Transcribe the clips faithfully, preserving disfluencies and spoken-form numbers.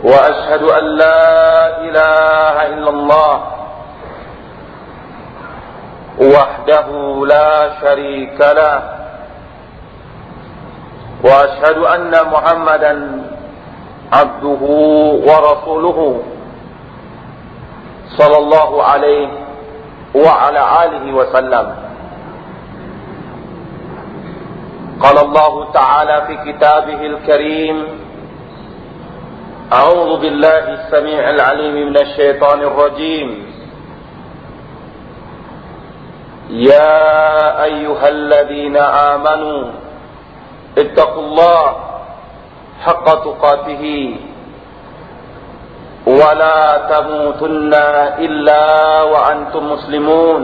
وأشهد أن لا إله إلا الله وحده لا شريك له وأشهد أن محمدا عبده ورسوله صلى الله عليه وعلى آله وسلم. قال الله تعالى في كتابه الكريم: أعوذ بالله السميع العليم من الشيطان الرجيم. يا أيها الذين آمنوا اتقوا الله حق تقاته ولا تموتن إلا وأنتم مسلمون.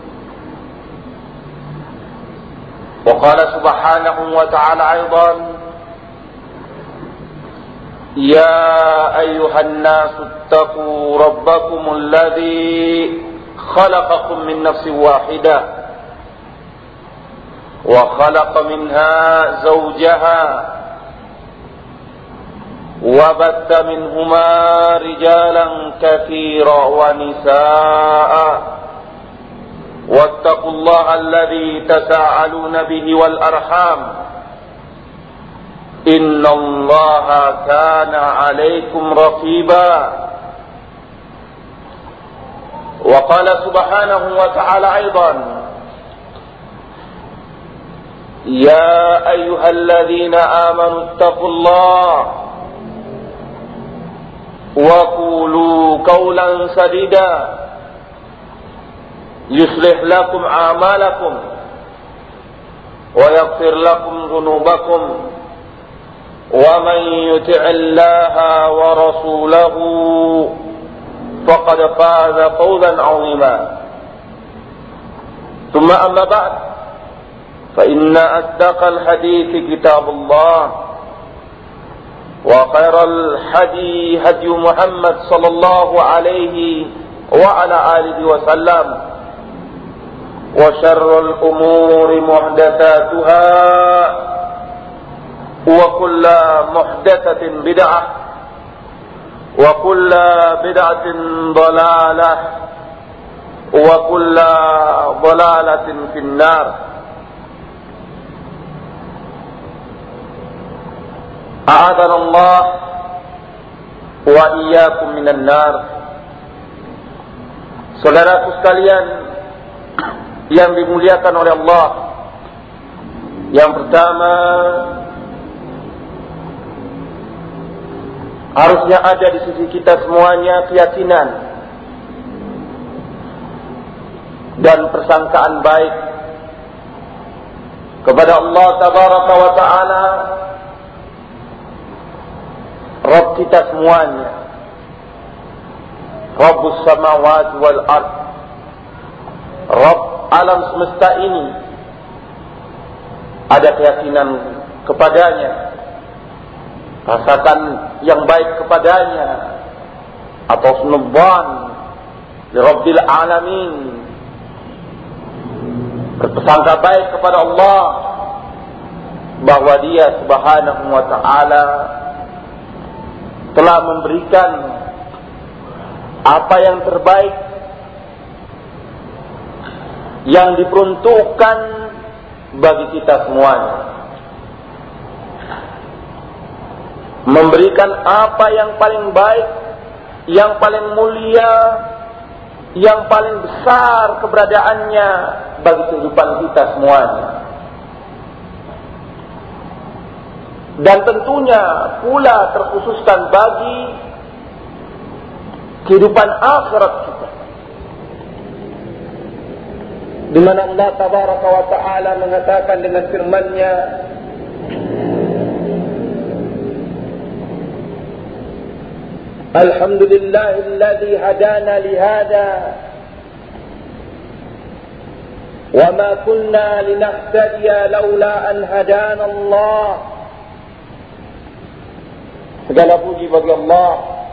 وقال سبحانه وتعالى أيضا: يا أيها الناس اتقوا ربكم الذي خلقكم من نفس واحدة وخلق منها زوجها وبث منهما رجالا كثيرا ونساء واتقوا الله الذي تساءلون به والأرحام إن الله كان عليكم رقيبا. وقال سبحانه وتعالى أيضا: يا أيها الذين آمنوا اتقوا الله وقولوا قولا سديدا يصلح لكم أعمالكم ويغفر لكم ذنوبكم ومن يطع الله ورسوله فقد فاز فوزا عظيما. ثم أما بعد، فإن أصدق الحديث كتاب الله وخير الهدي هدي محمد صلى الله عليه وعلى آله وسلم وشر الأمور محدثاتها وكل محدثة بدعة وكل بدعة ضلالة وكل ضلالة في النار. أعاذنا الله وإياكم من النار. Saudaraku sekalian yang dimuliakan oleh Allah, yang pertama, harusnya ada di sisi kita semuanya keyakinan dan persangkaan baik kepada Allah Tabaraka wa Ta'ala, Rabb kita semuanya, Rabbus samawati wal ard, Rabb alam semesta ini. Ada keyakinan kepadanya, rasakan yang baik kepadanya, atau sunubban li Rabbil alamin, berpersangka baik kepada Allah bahwa Dia Subhanahu wa Ta'ala telah memberikan apa yang terbaik yang diperuntukkan bagi kita semuanya, memberikan apa yang paling baik, yang paling mulia, yang paling besar keberadaannya bagi kehidupan kita semuanya. Dan tentunya pula terkhususkan bagi kehidupan akhirat kita, di mana Allah Tabaraka wa Ta'ala mengatakan dengan firman-Nya: Alhamdulillahilladzi hadana lihada wa ma kunna linahtadiya laula an hadana Allah. Segala puji bagi Allah,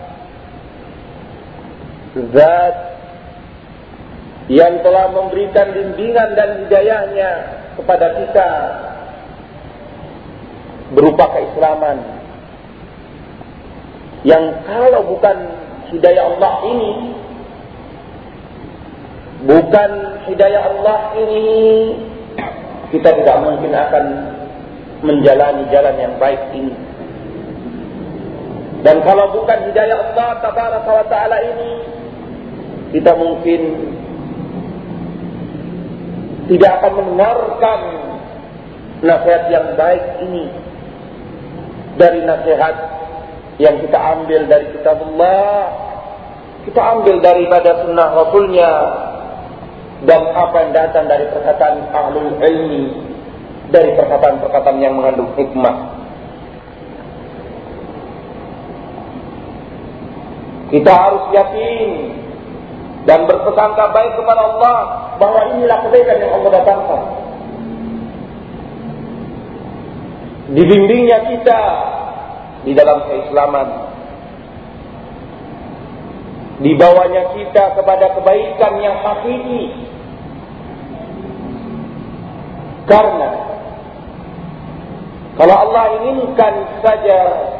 Zat yang telah memberikan bimbingan dan hidayahnya kepada kita berupa keislaman. yang kalau bukan hidayah Allah ini, bukan hidayah Allah ini, kita tidak mungkin akan menjalani jalan yang baik ini. Dan kalau bukan hidayah Allah Tabaraka wa Ta'ala ini, kita mungkin tidak akan mendengarkan nasihat yang baik ini dari nasihat yang kita ambil dari kitabullah, kita ambil daripada sunnah Rasulnya, dan apa yang datang dari perkataan ahlul ilmi, dari perkataan-perkataan yang mengandung hikmah. Kita harus yakin dan bersangka baik kepada Allah bahwa inilah kebaikan yang Allah datangkan. Dibimbingnya kita di dalam keislaman, dibawanya kita kepada kebaikan yang hakiki. Karena kalau Allah inginkan saja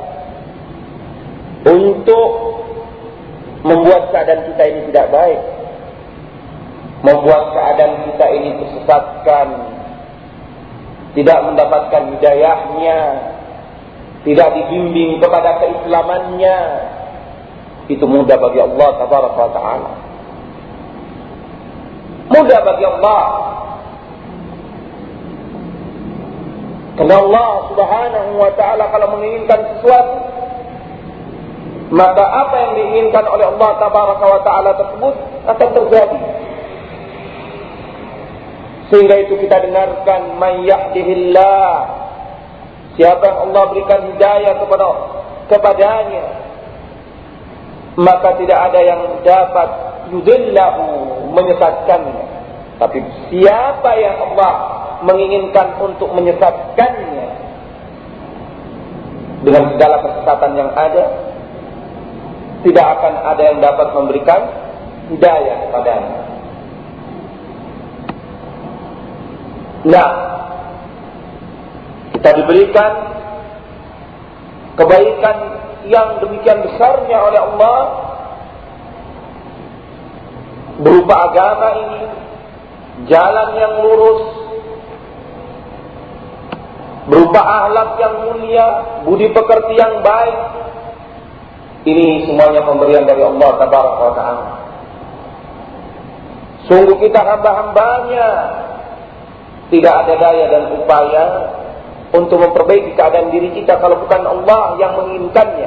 untuk membuat keadaan kita ini tidak baik, membuat keadaan kita ini tersesatkan, tidak mendapatkan hidayahnya, tidak dibimbing kepada keislamannya, itu mudah bagi Allah Tabaraka wa Ta'ala. Mudah bagi Allah. Karena Allah Subhanahu wa Ta'ala kalau menginginkan sesuatu, maka apa yang diinginkan oleh Allah Tabaraka wa Ta'ala tersebut akan terjadi. Sehingga itu kita dengarkan, may yahdihillah, siapa yang Allah berikan hidayah kepada kepadanya, maka tidak ada yang dapat yudillahu, menyesatkannya. Tapi siapa yang Allah menginginkan untuk menyesatkannya dengan segala kesesatan yang ada, tidak akan ada yang dapat memberikan hidayah kepadanya. Nah, kita diberikan kebaikan yang demikian besarnya oleh Allah berupa agama ini, jalan yang lurus, berupa akhlak yang mulia, budi pekerti yang baik. Ini semuanya pemberian dari Allah Tabaraka wa Ta'ala. Sungguh kita hamba-hambanya, tidak ada daya dan upaya untuk memperbaiki keadaan diri kita kalau bukan Allah yang menginginkannya.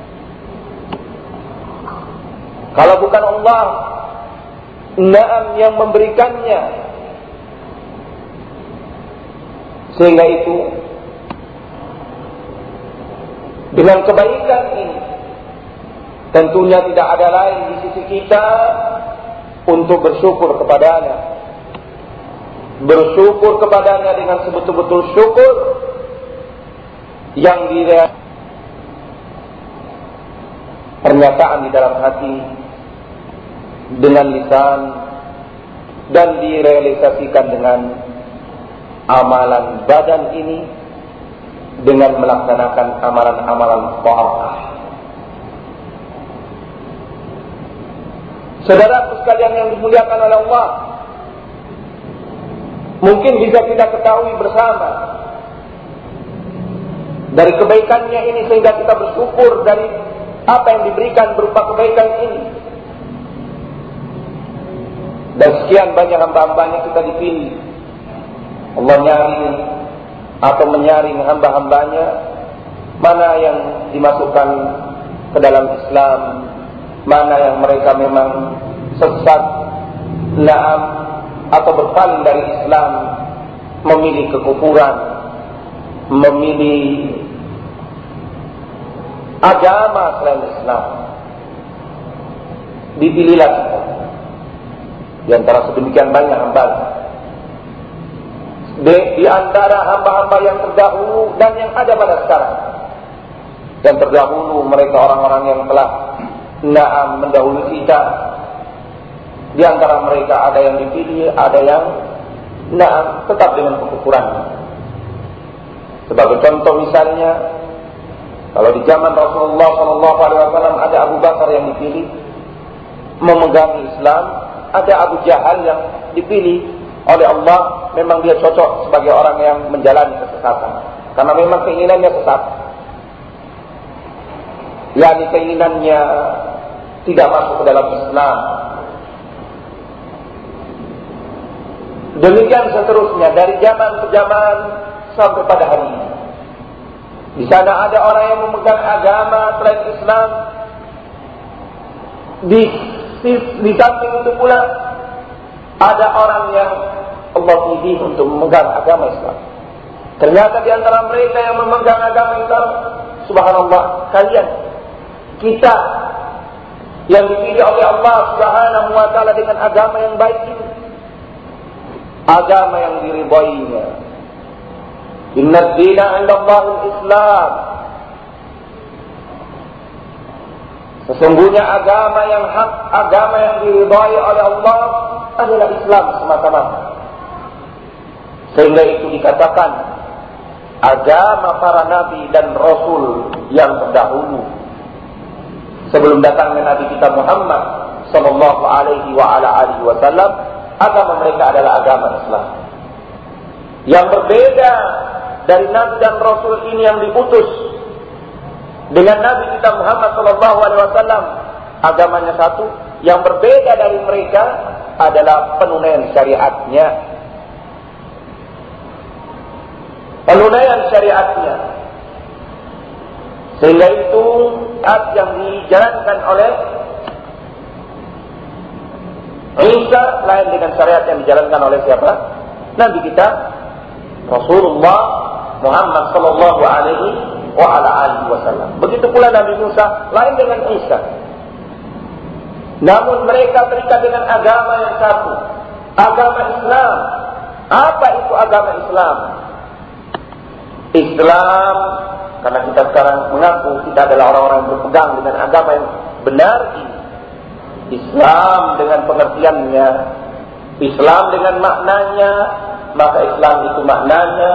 Kalau bukan Allah Naam yang memberikannya. Sehingga itu dengan kebaikan ini tentunya tidak ada lain di sisi kita untuk bersyukur kepadanya. Bersyukur kepadanya dengan sebetul-betul syukur yang dirasakan pernyataan di dalam hati, dengan lisan, dan direalisasikan dengan amalan badan ini, dengan melaksanakan amalan-amalan ta'ah. Saudara sekalian yang dimuliakan oleh Allah, mungkin bisa kita ketahui bersama dari kebaikannya ini, sehingga kita bersyukur dari apa yang diberikan berupa kebaikan ini. Dan sekian banyak hamba-hambanya kita dipilih. Allah nyaring atau menyaring hamba-hambanya mana yang dimasukkan ke dalam Islam, mana yang mereka memang sesat, naam, atau berpaling dari Islam, memilih kekufuran, memilih agama selain Islam. Dipilihlah kita di antara sedemikian banyak hamba, di, di antara hamba-hamba yang terdahulu dan yang ada pada sekarang. Yang terdahulu mereka orang-orang yang telah naam mendahului kita. Di antara mereka ada yang dipilih, ada yang naam tetap dengan kekufuran. Sebagai contoh misalnya Kalau di zaman Rasulullah shallallahu alaihi wasallam ada Abu Bakar yang dipilih memegang Islam, ada Abu Jahal yang dipilih oleh Allah, memang dia cocok sebagai orang yang menjalani kesesatan, karena memang keinginannya sesat. yakni keinginannya tidak masuk ke dalam Islam. Demikian seterusnya dari zaman ke zaman sampai pada hari ini. Di sana ada orang yang memegang agama selain Islam. Di, di, di samping itu pula ada orang yang Allah pilih untuk memegang agama Islam. Ternyata di antara mereka yang memegang agama Islam, subhanallah, kalian, kita yang dipilih oleh Allah Subhanahu wa taala dengan agama yang baik ini, agama yang diridainya. Inna ad-dina 'inda Allahil Islam. Sesungguhnya agama yang hak, agama yang diridai oleh Allah adalah Islam semata-mata. Sehingga itu dikatakan agama para nabi dan rasul yang terdahulu sebelum datangnya Nabi kita Muhammad sallallahu alaihi wa ala alihi wasallam, agama mereka adalah agama Islam. Yang berbeda dari nabi dan rasul ini yang diutus dengan Nabi kita Muhammad sallallahu alaihi wasallam, agamanya satu. Yang berbeda dari mereka adalah penunaian syariatnya. Penunaian syariatnya. Sehingga itu syariat yang dijalankan oleh Isa lain dengan syariat yang dijalankan oleh siapa? Nabi kita Rasulullah Muhammad sallallahu alaihi wa ala alihi wasallam. Begitu pula Nabi Musa lain dengan Isa. Namun mereka terikat dengan agama yang satu, agama Islam. Apa itu agama Islam? Islam, karena kita sekarang mengaku kita adalah orang-orang yang berpegang dengan agama yang benar ini. Islam dengan pengertiannya, Islam dengan maknanya, maka Islam itu maknanya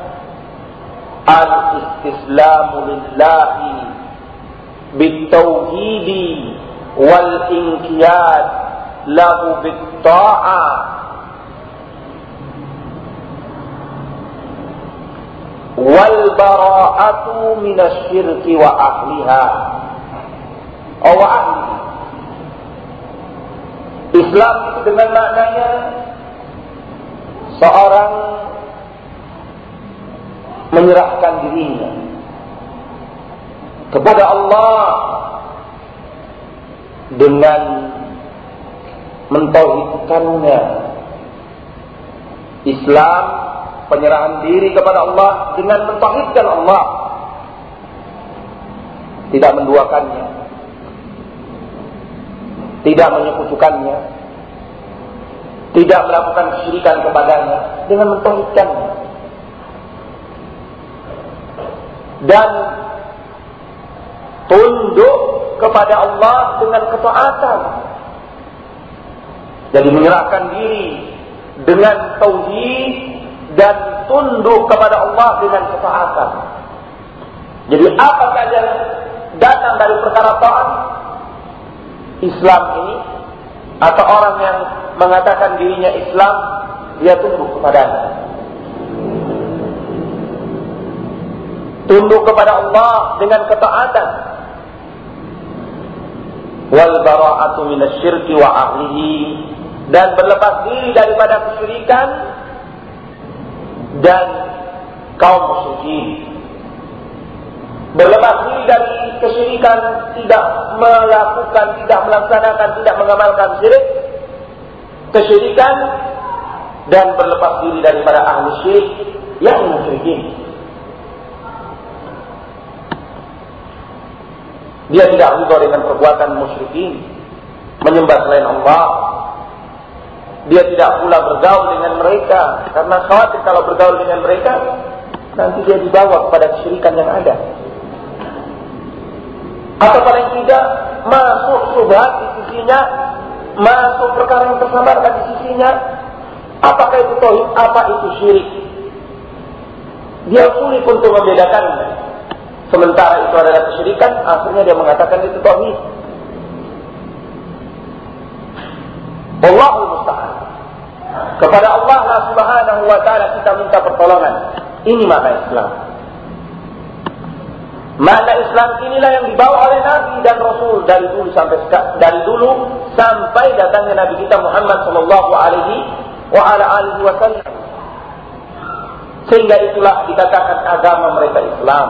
al-istislamu lillahi bitauhidi wal inqiyad lahu bitta'ah wal bara'atu minasyirki wa ahliha wa ahlihi. Islam itu dengan maknanya seorang menyerahkan dirinya kepada Allah dengan mentauhidkannya. Islam penyerahan diri kepada Allah dengan mentauhidkan Allah, tidak menduakannya, tidak menyekutukannya, tidak melakukan kesyirikan kepadanya, dengan mentauhidkannya. Dan tunduk kepada Allah dengan ketaatan. Jadi menyerahkan diri dengan tauhid dan tunduk kepada Allah dengan ketaatan. Jadi apa saja datang dari perkara taat, Islam ini, atau orang yang mengatakan dirinya Islam, dia tunduk kepadanya. Tunduk kepada Allah dengan ketaatan. Wal bara'atu minasyirki wa ahlihi, dan berlepas diri daripada kesyirikan dan kaum musyrikin. Berlepas diri dari kesyirikan, tidak melakukan, tidak melaksanakan, tidak mengamalkan syirik, kesyirikan, dan berlepas diri daripada ahli syirik yang musyrikin. Dia tidak ridha dengan perbuatan musyrikin, menyembah selain Allah. Dia tidak pula bergaul dengan mereka, karena khawatir kalau bergaul dengan mereka nanti dia dibawa kepada kesyirikan yang ada. Atau paling tidak masuk syubhat di sisinya, masuk perkara yang tersamarkan di sisinya. Apakah itu tauhid, apa itu syirik? Dia sulit untuk membedakannya. sementara itu adalah kesyirikan, akhirnya dia mengatakan itu tauhid. Wallahul musta'an. Kepada Allah Subhanahu wa taala kita minta pertolongan. Ini makna Islam. Makna Islam inilah yang dibawa oleh Nabi dan Rasul dari dulu sampai dari dulu sampai datangnya Nabi kita Muhammad sallallahu alaihi wa ala alihi wasallam. Sehingga itulah dikatakan agama mereka Islam.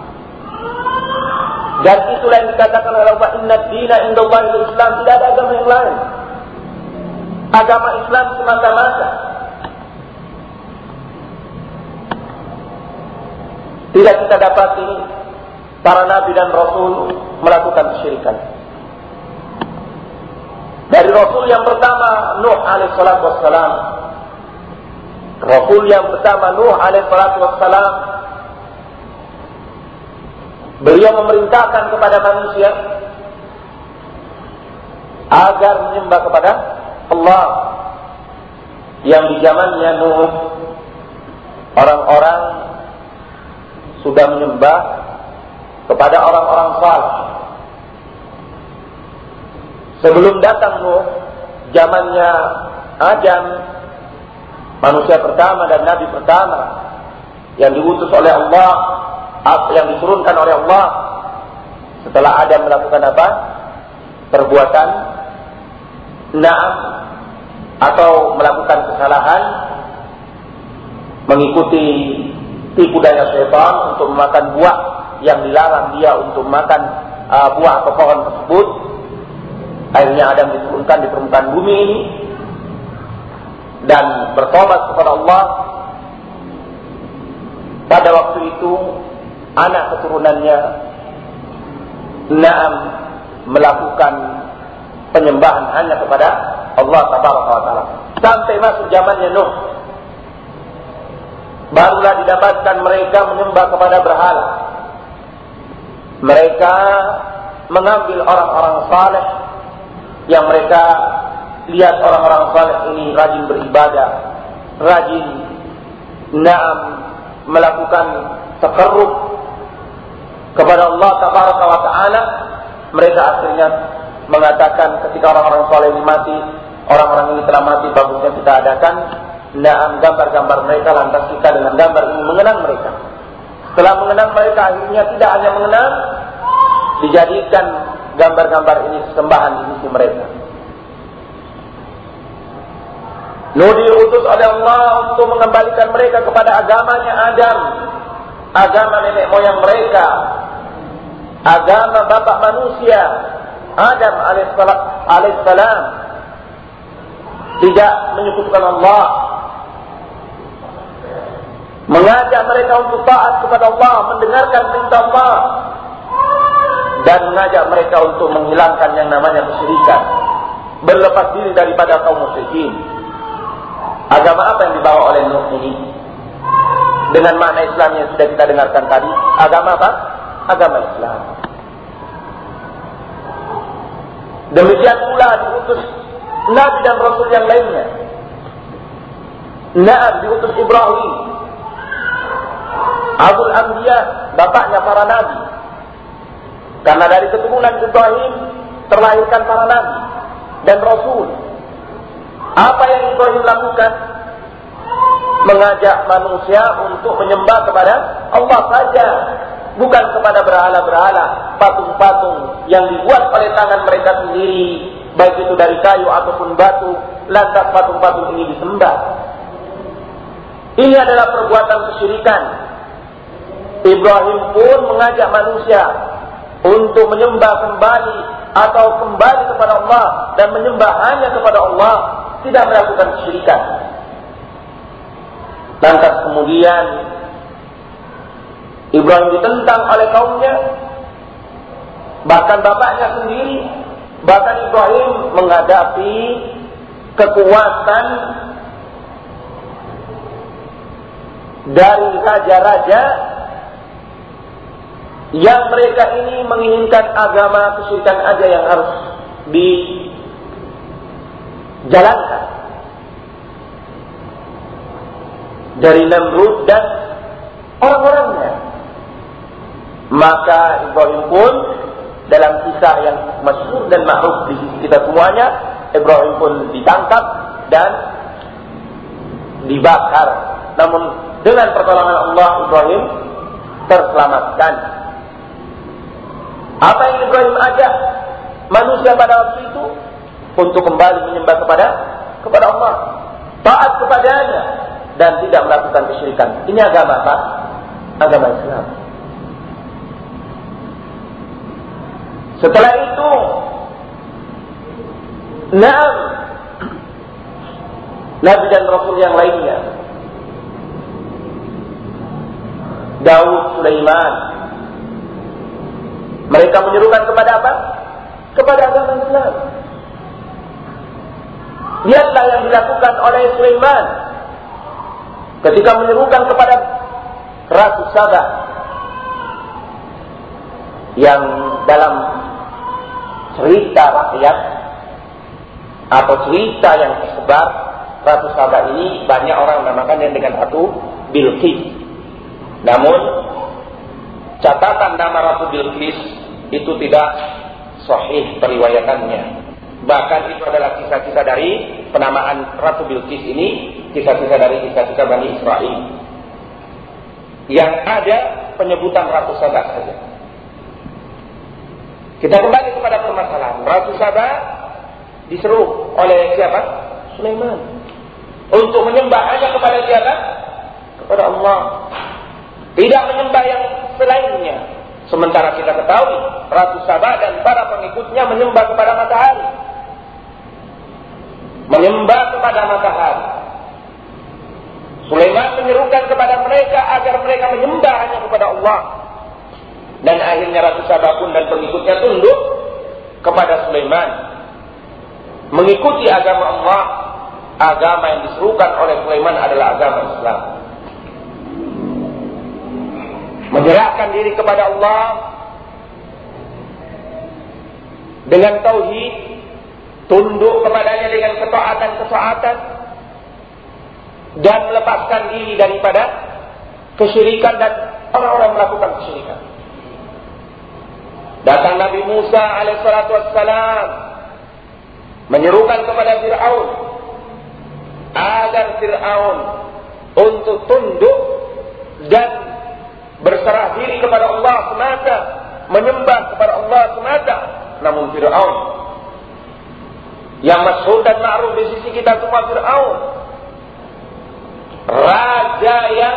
Dan itulah yang dikatakan oleh Allah, inna ad-dina indallahil Islam, tidak ada agama yang lain. Agama Islam semata-mata. Tidak kita dapati para nabi dan rasul melakukan kesyirikan. Dari rasul yang pertama Nuh alaihi salatu wassalam. Rasul yang pertama Nuh alaihi salatu wassalam, beliau memerintahkan kepada manusia agar menyembah kepada Allah. Yang di zamannya Nuh orang-orang sudah menyembah kepada orang-orang saleh. Sebelum datang Nuh, zamannya Adam, manusia pertama dan nabi pertama yang diutus oleh Allah, yang diturunkan oleh Allah setelah Adam melakukan apa? Perbuatan na'am atau melakukan kesalahan, mengikuti tipu daya syaitan untuk memakan buah yang dilarang dia untuk makan uh, buah atau pohon tersebut. Akhirnya Adam diturunkan di permukaan bumi ini dan bertobat kepada Allah. Pada waktu itu anak keturunannya na'am melakukan penyembahan hanya kepada Allah Tabaraka wa Ta'ala. Sampai masuk zamannya Nuh, barulah didapatkan mereka menyembah kepada berhala. Mereka mengambil orang-orang saleh yang mereka lihat orang-orang saleh ini rajin beribadah, rajin na'am melakukan takarrub kepada Allah Tabaraka wa Ta'ala. Mereka akhirnya mengatakan ketika orang-orang saleh ini mati, orang-orang ini telah mati, bagusnya kita adakan na'am gambar-gambar mereka, lantas kita dengan gambar ini mengenang mereka. Setelah mengenang mereka, akhirnya tidak hanya mengenang, dijadikan gambar-gambar ini sembahan di sisi mereka. Nuh diutus oleh Allah untuk mengembalikan mereka kepada agamanya Adam, agama nenek moyang mereka, agama bapak manusia Adam alaihissalam, tidak menyekutukan Allah, mengajak mereka untuk taat kepada Allah, mendengarkan perintah Allah, dan mengajak mereka untuk menghilangkan yang namanya kesyirikan, berlepas diri daripada kaum musyrikin. Agama apa yang dibawa oleh Nuh ini? Dengan makna Islam yang sudah kita dengarkan tadi. Agama apa? Agama Islam. Demikian pula diutus Nabi dan Rasul yang lainnya. Nabi diutus Ibrahim, Abul Anbiya, bapaknya para nabi. Karena dari keturunan Ibrahim terlahirkan para nabi dan Rasul. Apa yang Ibrahim lakukan? Mengajak manusia untuk menyembah kepada Allah saja, bukan kepada berhala-berhala, patung-patung yang dibuat oleh tangan mereka sendiri, baik itu dari kayu ataupun batu, lantas patung-patung ini disembah. Ini adalah perbuatan kesyirikan. Ibrahim pun mengajak manusia untuk menyembah kembali atau kembali kepada Allah dan menyembah hanya kepada Allah, tidak melakukan kesyirikan. Lantas kemudian Ibrahim ditentang oleh kaumnya, bahkan bapaknya sendiri. Bahkan Ibrahim menghadapi kekuatan dari raja-raja yang mereka ini menginginkan agama kesyirikan aja yang harus dijalankan. Dari Namrud dan orang-orangnya. Maka Ibrahim pun dalam kisah yang masyhur dan ma'ruf di sisi kita semuanya, Ibrahim pun ditangkap dan dibakar. Namun dengan pertolongan Allah, Ibrahim terselamatkan. Apa yang Ibrahim ajak manusia pada waktu itu? Untuk kembali menyembah kepada kepada Allah, taat kepadanya, dan tidak melakukan kesyirikan. Ini agama apa? Agama Islam. Setelah itu, naam, Nabi dan Rasul yang lainnya, Daud, Sulaiman, mereka menyerukan kepada apa? Kepada agama Islam. Lihatlah yang dilakukan oleh Sulaiman ketika menyerukan kepada Ratu Saba, yang dalam cerita rakyat atau cerita yang tersebar, Ratu Saba ini banyak orang menamakannya dengan Ratu Bilqis. Namun catatan nama Ratu Bilqis itu tidak sahih periwayatannya. Bahkan itu adalah kisah-kisah dari penamaan Ratu Bilqis ini, kisah-kisah dari kisah-kisah Bani Israel. Yang ada penyebutan Ratu Saba saja. Kita kembali kepada permasalahan. Ratu Saba diseru oleh siapa? Sulaiman. Untuk menyembah hanya kepada siapa? Kepada Allah. Tidak menyembah yang selainnya. Sementara kita ketahui Ratu Saba dan para pengikutnya menyembah kepada matahari. Menyembah kepada matahari. Sulaiman menyerukan kepada mereka agar mereka menyembah hanya kepada Allah. Dan akhirnya Ratu Saba pun dan pengikutnya tunduk kepada Sulaiman, mengikuti agama Allah. Agama yang diserukan oleh Sulaiman adalah agama Islam. Menyerahkan diri kepada Allah dengan tauhid, tunduk kepadanya dengan ketaatan-ketaatan, dan melepaskan diri daripada kesyirikan dan orang-orang melakukan kesyirikan. Datang Nabi Musa alaihissalatu wassalam menyerukan kepada Fir'aun agar Fir'aun untuk tunduk dan berserah diri kepada Allah semata, menyembah kepada Allah semata. Namun Fir'aun yang masyhur dan ma'ruf di sisi kita semua, Fir'aun, raja yang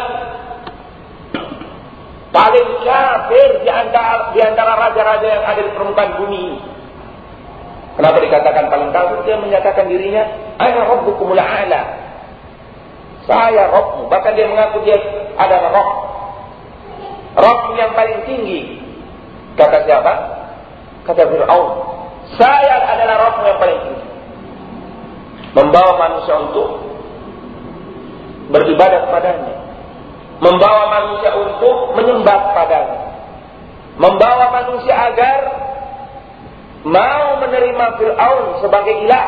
paling kafir di antara, di antara raja-raja yang ada di permukaan bumi. Kenapa dikatakan paling kafir? Dia menyatakan dirinya, ana rabbukumul a'la. Saya Rabbmu. Bahkan dia mengaku dia adalah Rabb. Rabb yang paling tinggi. Kata siapa? Kata Fir'aun. Saya adalah Rabb yang paling tinggi. Membawa manusia untuk beribadah kepadanya. Membawa manusia untuk menyembah kepadanya. Membawa manusia agar mau menerima Fir'aun sebagai ilah.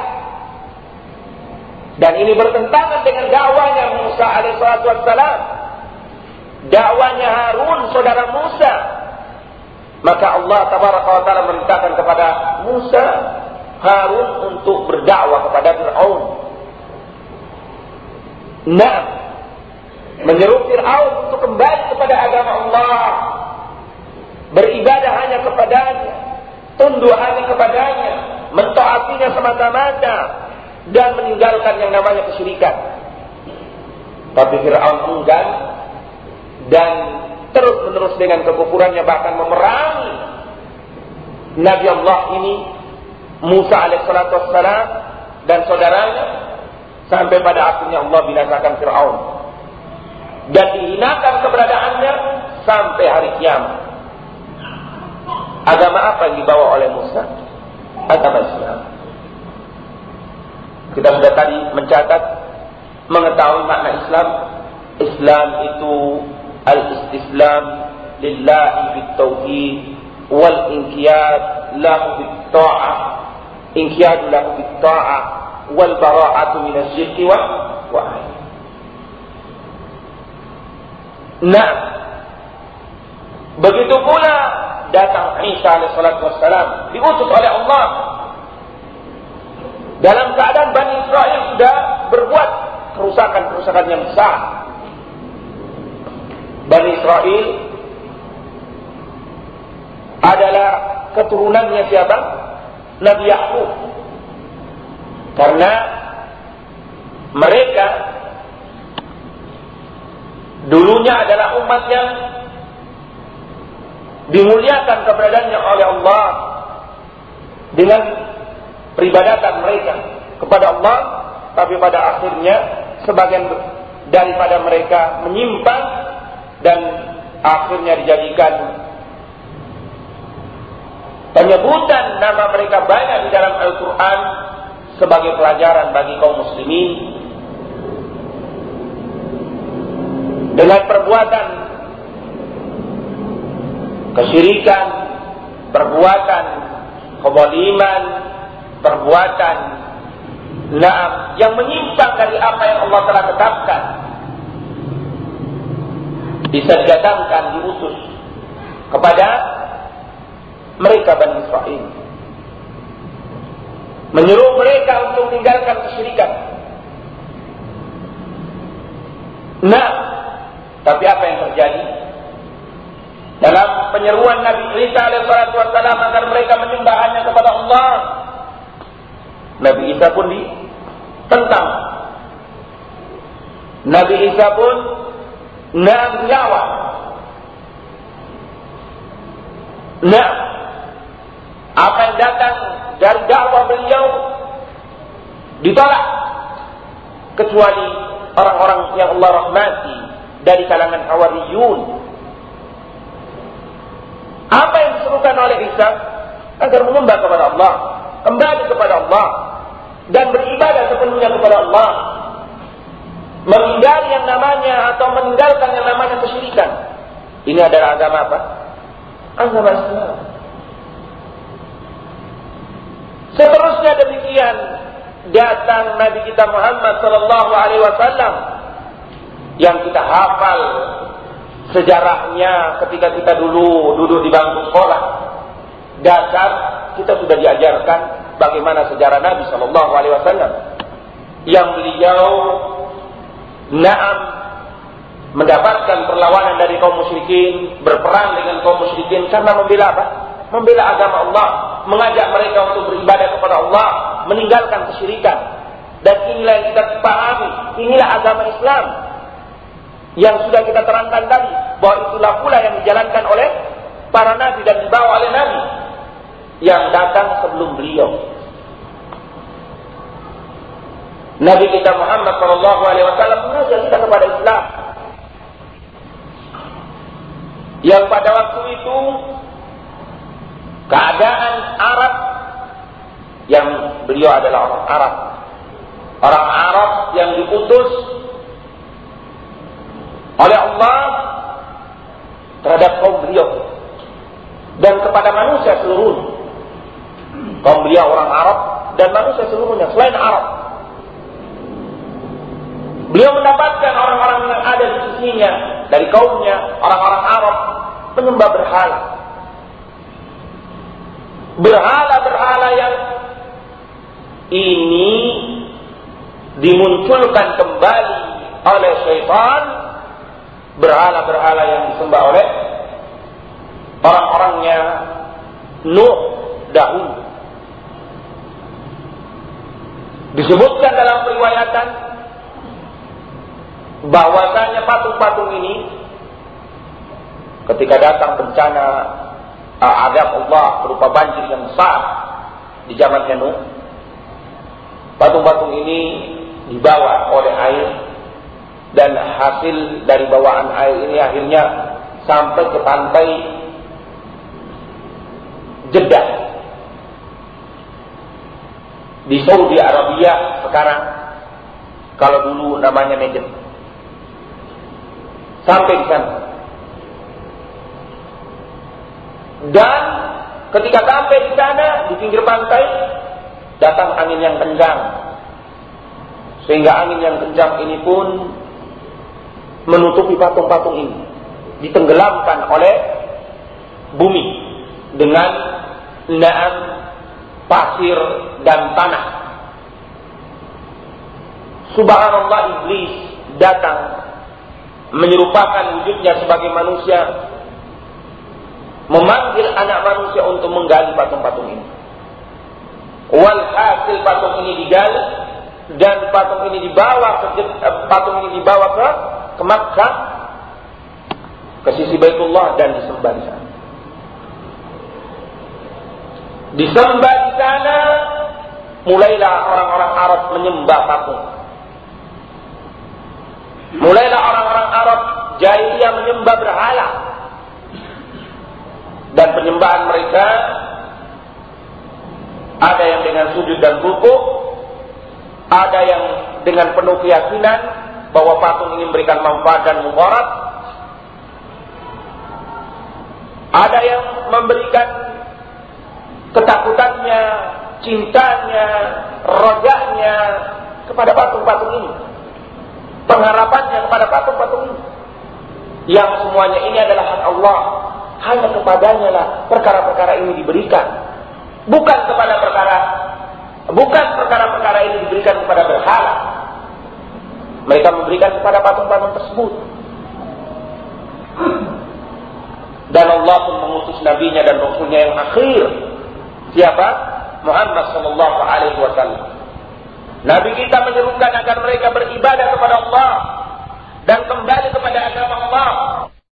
Dan ini bertentangan dengan dakwahnya Musa alaihissalatu wassalam, dakwahnya Harun saudara Musa. Maka Allah tabaraka wa ta'ala merintahkan kepada Musa, Harun untuk berdakwah kepada Fir'aun. Nah, menyeru Fir'aun untuk kembali kepada agama Allah, beribadah hanya kepadanya, tunduk hanya kepadanya, mentaatinya semata-mata, dan meninggalkan yang namanya kesyirikan. Tapi Fir'aun enggan dan terus-menerus dengan kekufurannya bahkan memerangi Nabi Allah ini, Musa alaihissalatu wassalam dan saudaranya, sampai pada akhirnya Allah binasakan Fir'aun dan dihinakan keberadaannya sampai hari kiamat. Agama apa yang dibawa oleh Musa? Agama Islam. Kita sudah tadi mencatat, mengetahui makna Islam. Islam itu al-istislam lillahi bit-tauhid wal inqiyad lahu bit-ta'ah, inqiyad lahu bit-ta'ah wal bara'atu minasy-syirki wa ahli. Nah, Begitu pula datang Isa alaihissalatu wassalam, diutus oleh Allah dalam keadaan Bani Israel sudah berbuat kerusakan-kerusakan yang besar. Bani Israel adalah keturunannya siapa? Nabi Yakub. Karena mereka dulunya adalah umat yang dimuliakan keberadaannya oleh Allah dengan peribadatan mereka kepada Allah, tapi pada akhirnya sebagian daripada mereka menyimpang dan akhirnya dijadikan penyebutan nama mereka banyak di dalam Al-Quran sebagai pelajaran bagi kaum muslimin dengan perbuatan kesyirikan, perbuatan kezaliman, perbuatan na'am yang menyimpang dari apa yang Allah telah tetapkan. Bisa didatangkan, diutus kepada mereka Bani Israel, menyuruh mereka untuk meninggalkan kesyirikan. Nah, tapi apa yang terjadi? Dalam penyeruan Nabi Isa alaihissalatu wassalam agar mereka menyembah hanya kepada Allah, Nabi Isa pun ditentang. Nabi Isa pun na'am dilawan. Nah, apa yang datang dari dakwah beliau ditolak, kecuali orang-orang yang Allah rahmati dari kalangan Hawariyun. Apa yang diserukan oleh Isa? Agar menyembah kepada Allah, kembali kepada Allah, dan beribadah sepenuhnya kepada Allah, menghindari yang namanya atau meninggalkan yang namanya kesyirikan. Ini adalah agama apa? Agama Islam. Seterusnya demikian datang Nabi kita Muhammad sallallahu alaihi wasallam yang kita hafal sejarahnya ketika kita dulu duduk di bangku sekolah dasar. Kita sudah diajarkan bagaimana sejarah Nabi sallallahu alaihi wasallam yang beliau na'am mendapatkan perlawanan dari kaum musyrikin, berperang dengan kaum musyrikin karena membela apa? Membela agama Allah, mengajak mereka untuk beribadah kepada Allah, meninggalkan kesyirikan. Dan inilah yang kita pahami, inilah agama Islam yang sudah kita terangkan tadi, bahwa itulah pula yang dijalankan oleh para nabi dan dibawa oleh nabi yang datang sebelum beliau. Nabi kita Muhammad sallallahu alaihi wasallam mengajak kita kepada Islam yang pada waktu itu keadaan Arab, yang beliau adalah orang Arab, orang Arab yang diutus oleh Allah terhadap kaum beliau dan kepada manusia seluruhnya. Kaum beliau orang Arab dan manusia seluruhnya selain Arab. Beliau mendapatkan orang-orang yang ada di sisinya dari kaumnya, orang-orang Arab penyembah berhala. Berhala-berhala yang ini dimunculkan kembali oleh syaitan, berhala-berhala yang disembah oleh orang-orangnya Nuh dahulu. Disebutkan dalam periwayatan bahwasanya patung-patung ini ketika datang bencana azab Allah berupa banjir yang besar di zamannya Nuh, patung-patung ini dibawa oleh air, dan hasil dari bawaan air ini akhirnya sampai ke pantai Jeddah di Saudi Arabia sekarang, kalau dulu namanya Najd. Sampai di sana. Dan ketika sampai di sana, di pinggir pantai, datang angin yang kencang. Sehingga angin yang kencang ini pun menutupi patung-patung ini. Ditenggelamkan oleh bumi dengan naam pasir dan tanah. Subhanallah, iblis datang menyerupakan wujudnya sebagai manusia, memanggil anak manusia untuk menggali patung-patung ini. Walhasil patung ini digali dan patung ini dibawa ke patung ini dibawa ke ke Makkah, ke sisi Baitullah dan disembah di sana. Disembah di sana, mulailah orang-orang Arab menyembah patung. Mulailah orang-orang Arab jahiliyah menyembah berhala. Dan penyembahan mereka ada yang dengan sujud dan rukuk, ada yang dengan penuh keyakinan bahwa patung ini memberikan manfaat dan mudarat, ada yang memberikan ketakutannya, cintanya, rojanya kepada patung-patung ini, pengharapannya kepada patung-patung ini, yang semuanya ini adalah hak Allah. Hanya kepadanya lah perkara-perkara ini diberikan, bukan kepada perkara, bukan perkara-perkara ini diberikan kepada berhala. Mereka memberikan kepada patung-patung tersebut. Dan Allah pun mengutus nabinya dan rasulnya yang akhir. Siapa? Muhammad sallallahu alaihi wasallam. Nabi kita menyerukan agar mereka beribadah kepada Allah dan kembali kepada agama Allah.